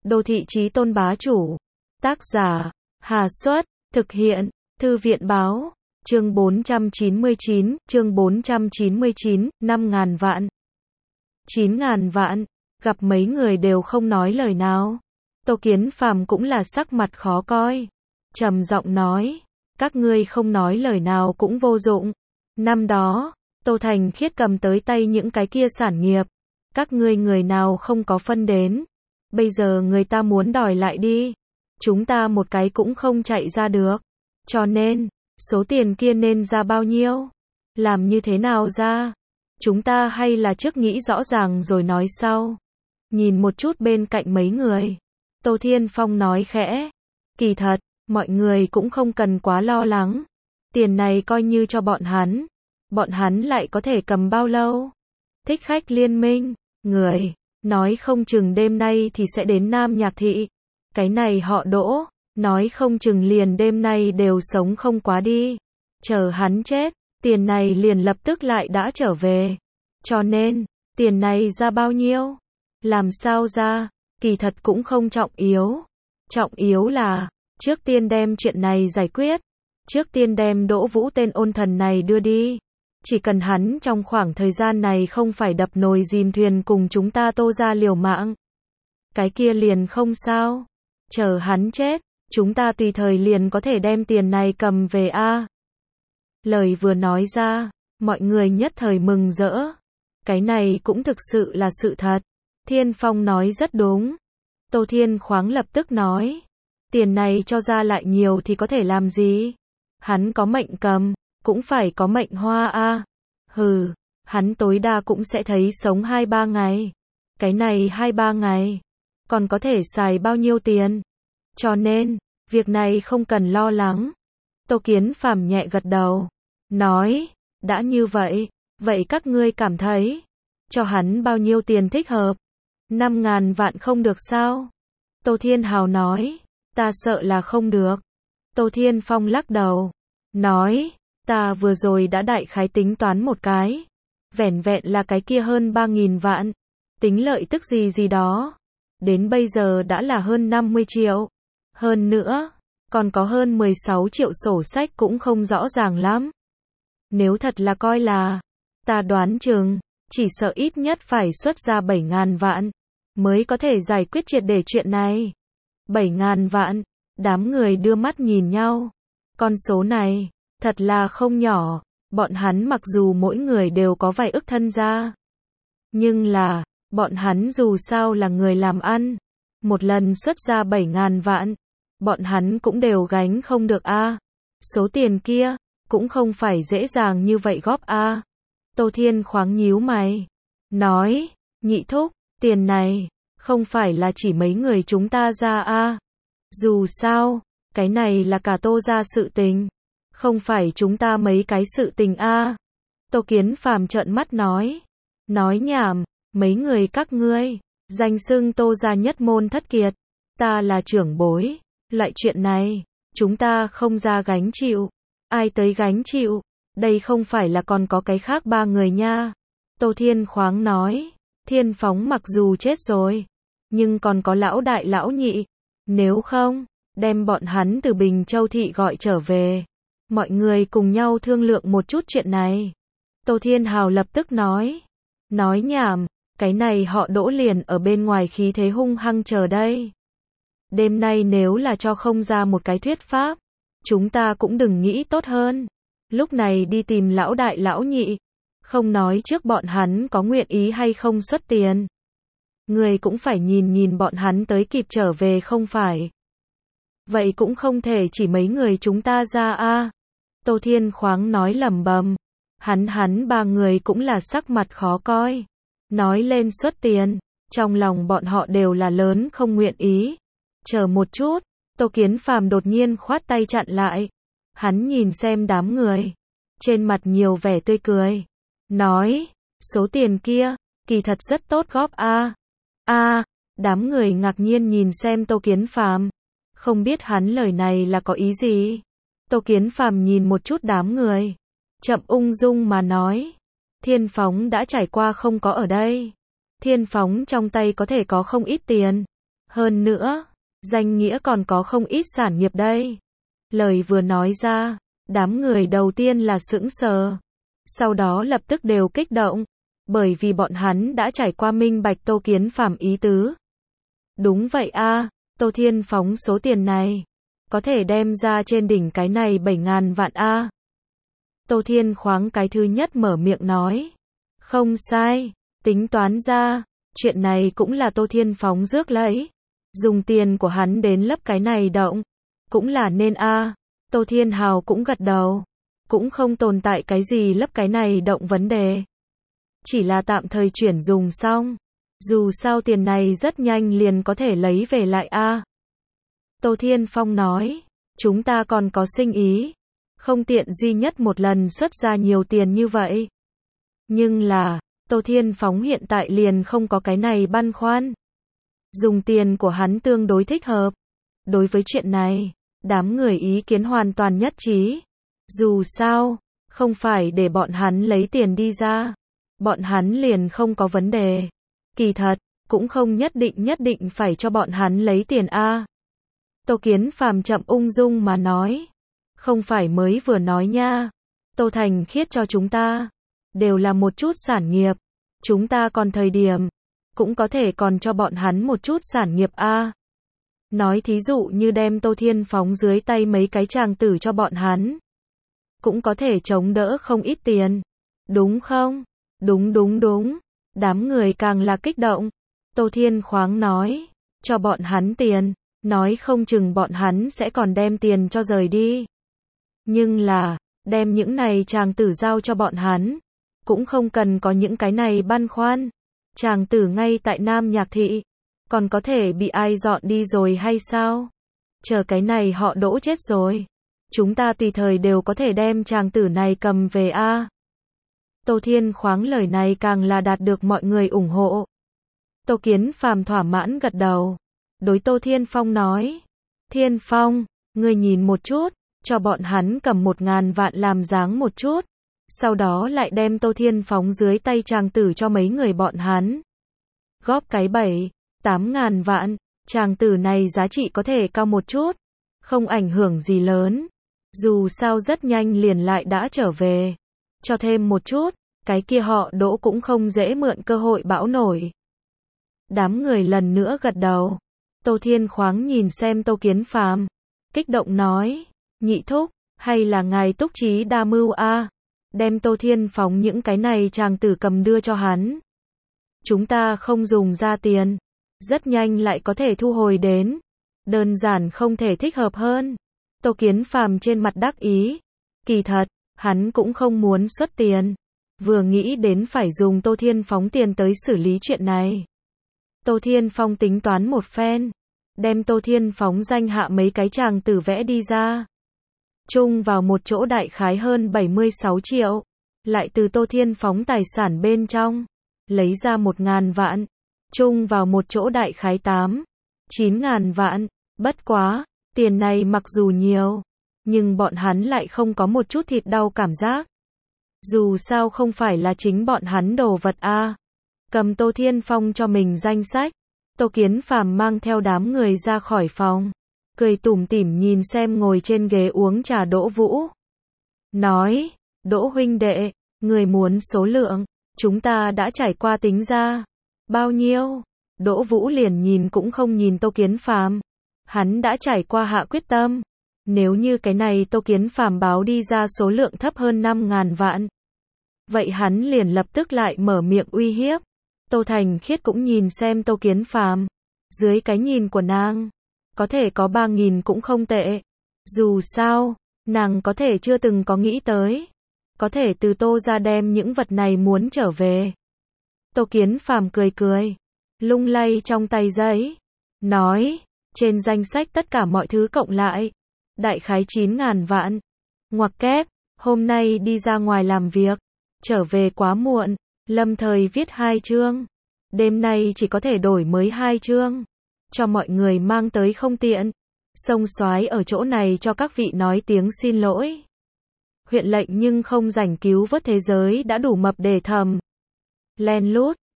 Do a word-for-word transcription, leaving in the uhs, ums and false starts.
Đô thị chí tôn bá chủ. Tác giả, Hà Xuất, thực hiện, Thư viện báo, chương bốn trăm chín mươi chín, chương bốn trăm chín mươi chín, năm ngàn vạn. chín ngàn vạn, gặp mấy người đều không nói lời nào. Tô Kiến Phàm cũng là sắc mặt khó coi. Trầm giọng nói, các ngươi không nói lời nào cũng vô dụng. Năm đó, Tô Thành Khiết cầm tới tay những cái kia sản nghiệp. Các ngươi người nào không có phân đến. Bây giờ người ta muốn đòi lại đi. Chúng ta một cái cũng không chạy ra được. Cho nên, số tiền kia nên ra bao nhiêu? Làm như thế nào ra? Chúng ta hay là trước nghĩ rõ ràng rồi nói sau. Nhìn một chút bên cạnh mấy người. Tô Thiên Phong nói khẽ. Kỳ thật, mọi người cũng không cần quá lo lắng. Tiền này coi như cho bọn hắn. Bọn hắn lại có thể cầm bao lâu? Thích Khách Liên Minh, người, nói không chừng đêm nay thì sẽ đến Nam Nhạc Thị. Cái này họ Đỗ, nói không chừng liền đêm nay đều sống không quá đi. Chờ hắn chết, tiền này liền lập tức lại đã trở về. Cho nên, tiền này ra bao nhiêu? Làm sao ra? Kỳ thật cũng không trọng yếu. Trọng yếu là, trước tiên đem chuyện này giải quyết. Trước tiên đem Đỗ Vũ tên ôn thần này đưa đi. Chỉ cần hắn trong khoảng thời gian này không phải đập nồi dìm thuyền cùng chúng ta Tô gia liều mạng. Cái kia liền không sao. Chờ hắn chết, chúng ta tùy thời liền có thể đem tiền này cầm về a. Lời vừa nói ra, mọi người nhất thời mừng rỡ. Cái này cũng thực sự là sự thật. Thiên Phong nói rất đúng. Tô Thiên Khoáng lập tức nói. Tiền này cho ra lại nhiều thì có thể làm gì? Hắn có mệnh cầm, cũng phải có mệnh hoa a. Hừ, hắn tối đa cũng sẽ thấy sống hai ba ngày. Cái này hai ba ngày, còn có thể xài bao nhiêu tiền? Cho nên, việc này không cần lo lắng. Tô Kiến Phàm nhẹ gật đầu, nói, đã như vậy, vậy các ngươi cảm thấy, cho hắn bao nhiêu tiền thích hợp? Năm ngàn vạn không được sao? Tô Thiên Hào nói, ta sợ là không được. Tô Thiên Phong lắc đầu, nói, ta vừa rồi đã đại khái tính toán một cái. Vẻn vẹn là cái kia hơn ba nghìn vạn. Tính lợi tức gì gì đó. Đến bây giờ đã là hơn năm mươi triệu. Hơn nữa, còn có hơn mười sáu triệu sổ sách cũng không rõ ràng lắm. Nếu thật là coi là, ta đoán chừng, chỉ sợ ít nhất phải xuất ra bảy ngàn vạn, mới có thể giải quyết triệt để chuyện này. bảy ngàn vạn, đám người đưa mắt nhìn nhau. Con số này, thật là không nhỏ, bọn hắn mặc dù mỗi người đều có vài ức thân gia. Nhưng là, bọn hắn dù sao là người làm ăn. Một lần xuất ra bảy ngàn vạn, bọn hắn cũng đều gánh không được a. Số tiền kia, cũng không phải dễ dàng như vậy góp a. Tô Thiên Khoáng nhíu mày, nói, nhị thúc, tiền này, không phải là chỉ mấy người chúng ta ra a. Dù sao, cái này là cả Tô gia sự tình. Không phải chúng ta mấy cái sự tình a. Tô Kiến Phàm trợn mắt nói. Nói nhảm, mấy người các ngươi, danh xưng Tô gia nhất môn thất kiệt. Ta là trưởng bối. Loại chuyện này, chúng ta không ra gánh chịu. Ai tới gánh chịu? Đây không phải là còn có cái khác ba người nha. Tô Thiên Khoáng nói. Thiên Phóng mặc dù chết rồi, nhưng còn có lão đại lão nhị. Nếu không, đem bọn hắn từ Bình Châu Thị gọi trở về. Mọi người cùng nhau thương lượng một chút chuyện này. Tô Thiên Hào lập tức nói. Nói nhảm, cái này họ Đỗ liền ở bên ngoài khí thế hung hăng chờ đây. Đêm nay nếu là cho không ra một cái thuyết pháp, chúng ta cũng đừng nghĩ tốt hơn. Lúc này đi tìm lão đại lão nhị, không nói trước bọn hắn có nguyện ý hay không xuất tiền. Người cũng phải nhìn nhìn bọn hắn tới kịp trở về không phải. Vậy cũng không thể chỉ mấy người chúng ta ra a. Tô Thiên Khoáng nói lẩm bẩm. Hắn hắn ba người cũng là sắc mặt khó coi. Nói lên xuất tiền, trong lòng bọn họ đều là lớn không nguyện ý. Chờ một chút, Tô Kiến Phàm đột nhiên khoát tay chặn lại. Hắn nhìn xem đám người, trên mặt nhiều vẻ tươi cười. Nói, số tiền kia, kỳ thật rất tốt góp a. A, đám người ngạc nhiên nhìn xem Tô Kiến Phàm. Không biết hắn lời này là có ý gì. Tô Kiến Phàm nhìn một chút đám người, chậm ung dung mà nói. Thiên Phóng đã trải qua không có ở đây. Thiên Phóng trong tay có thể có không ít tiền. Hơn nữa, danh nghĩa còn có không ít sản nghiệp đây. Lời vừa nói ra, đám người đầu tiên là sững sờ. Sau đó lập tức đều kích động. Bởi vì bọn hắn đã trải qua minh bạch Tô Kiến Phàm ý tứ. Đúng vậy a, Tô Thiên phóng số tiền này. Có thể đem ra trên đỉnh cái này bảy ngàn vạn a. Tô Thiên khoáng cái thứ nhất mở miệng nói. Không sai, tính toán ra, chuyện này cũng là Tô Thiên phóng rước lấy. Dùng tiền của hắn đến lấp cái này động. Cũng là nên a. Tô Thiên Hào cũng gật đầu. Cũng không tồn tại cái gì lấp cái này động vấn đề. Chỉ là tạm thời chuyển dùng xong. Dù sao tiền này rất nhanh liền có thể lấy về lại a. Tô Thiên Phong nói, chúng ta còn có sinh ý. Không tiện duy nhất một lần xuất ra nhiều tiền như vậy. Nhưng là, Tô Thiên Phóng hiện tại liền không có cái này băn khoăn. Dùng tiền của hắn tương đối thích hợp. Đối với chuyện này, đám người ý kiến hoàn toàn nhất trí. Dù sao, không phải để bọn hắn lấy tiền đi ra. Bọn hắn liền không có vấn đề. Kỳ thật, cũng không nhất định nhất định phải cho bọn hắn lấy tiền a. Tô Kiến Phàm chậm ung dung mà nói. Không phải mới vừa nói nha. Tô Thành Khiết cho chúng ta. Đều là một chút sản nghiệp. Chúng ta còn thời điểm. Cũng có thể còn cho bọn hắn một chút sản nghiệp a. Nói thí dụ như đem Tô Thiên phóng dưới tay mấy cái chàng tử cho bọn hắn. Cũng có thể chống đỡ không ít tiền. Đúng không? Đúng đúng đúng. Đám người càng là kích động. Tô Thiên khoáng nói. Cho bọn hắn tiền. Nói không chừng bọn hắn sẽ còn đem tiền cho rời đi. Nhưng là, đem những này chàng tử giao cho bọn hắn. Cũng không cần có những cái này băn khoăn. Chàng tử ngay tại Nam Nhạc Thị. Còn có thể bị ai dọn đi rồi hay sao? Chờ cái này họ đỗ chết rồi. Chúng ta tùy thời đều có thể đem chàng tử này cầm về a. Tô Thiên khoáng lời này càng là đạt được mọi người ủng hộ. Tô Kiến Phàm thỏa mãn gật đầu. Đối Tô Thiên Phong nói. Thiên Phong, ngươi nhìn một chút, cho bọn hắn cầm một ngàn vạn làm dáng một chút. Sau đó lại đem Tô Thiên phóng dưới tay chàng tử cho mấy người bọn hắn. Góp cái bảy, tám ngàn vạn, chàng tử này giá trị có thể cao một chút. Không ảnh hưởng gì lớn. Dù sao rất nhanh liền lại đã trở về. Cho thêm một chút, cái kia họ đỗ cũng không dễ mượn cơ hội bão nổi. Đám người lần nữa gật đầu. Tô Thiên khoáng nhìn xem Tô Kiến Phàm, kích động nói, nhị thúc, hay là ngài túc trí đa mưu a, đem Tô Thiên phóng những cái này chàng tử cầm đưa cho hắn. Chúng ta không dùng ra tiền, rất nhanh lại có thể thu hồi đến. Đơn giản không thể thích hợp hơn. Tô Kiến Phàm trên mặt đắc ý. Kỳ thật, hắn cũng không muốn xuất tiền. Vừa nghĩ đến phải dùng Tô Thiên phóng tiền tới xử lý chuyện này. Tô Thiên Phong tính toán một phen. Đem Tô Thiên phóng danh hạ mấy cái chàng tử vẽ đi ra. Chung vào một chỗ đại khái hơn bảy mươi sáu triệu. Lại từ Tô Thiên phóng tài sản bên trong. Lấy ra một ngàn vạn. Chung vào một chỗ đại khái tám, chín ngàn vạn. Bất quá, tiền này mặc dù nhiều. Nhưng bọn hắn lại không có một chút thịt đau cảm giác. Dù sao không phải là chính bọn hắn đồ vật a. Cầm Tô Thiên Phong cho mình danh sách. Tô Kiến Phàm mang theo đám người ra khỏi phòng. Cười tủm tỉm nhìn xem ngồi trên ghế uống trà Đỗ Vũ. Nói, Đỗ huynh đệ, người muốn số lượng, chúng ta đã trải qua tính ra. Bao nhiêu? Đỗ Vũ liền nhìn cũng không nhìn Tô Kiến Phàm. Hắn đã trải qua hạ quyết tâm. Nếu như cái này Tô Kiến Phàm báo đi ra số lượng thấp hơn năm ngàn vạn. Vậy hắn liền lập tức lại mở miệng uy hiếp. Tô Thành Khiết cũng nhìn xem Tô Kiến Phàm. Dưới cái nhìn của nàng, có thể có ba nghìn cũng không tệ. Dù sao, nàng có thể chưa từng có nghĩ tới. Có thể từ Tô ra đem những vật này muốn trở về. Tô Kiến Phàm cười cười. Lung lay trong tay giấy. Nói, trên danh sách tất cả mọi thứ cộng lại. Đại khái chín ngàn vạn. Ngoặc kép, hôm nay đi ra ngoài làm việc. Trở về quá muộn. Lâm thời viết hai chương. Đêm nay chỉ có thể đổi mới hai chương. Cho mọi người mang tới không tiện. Sông Soái ở chỗ này cho các vị nói tiếng xin lỗi. Huyện lệnh nhưng không rảnh cứu vớt thế giới đã đủ mập để thầm. Len lút,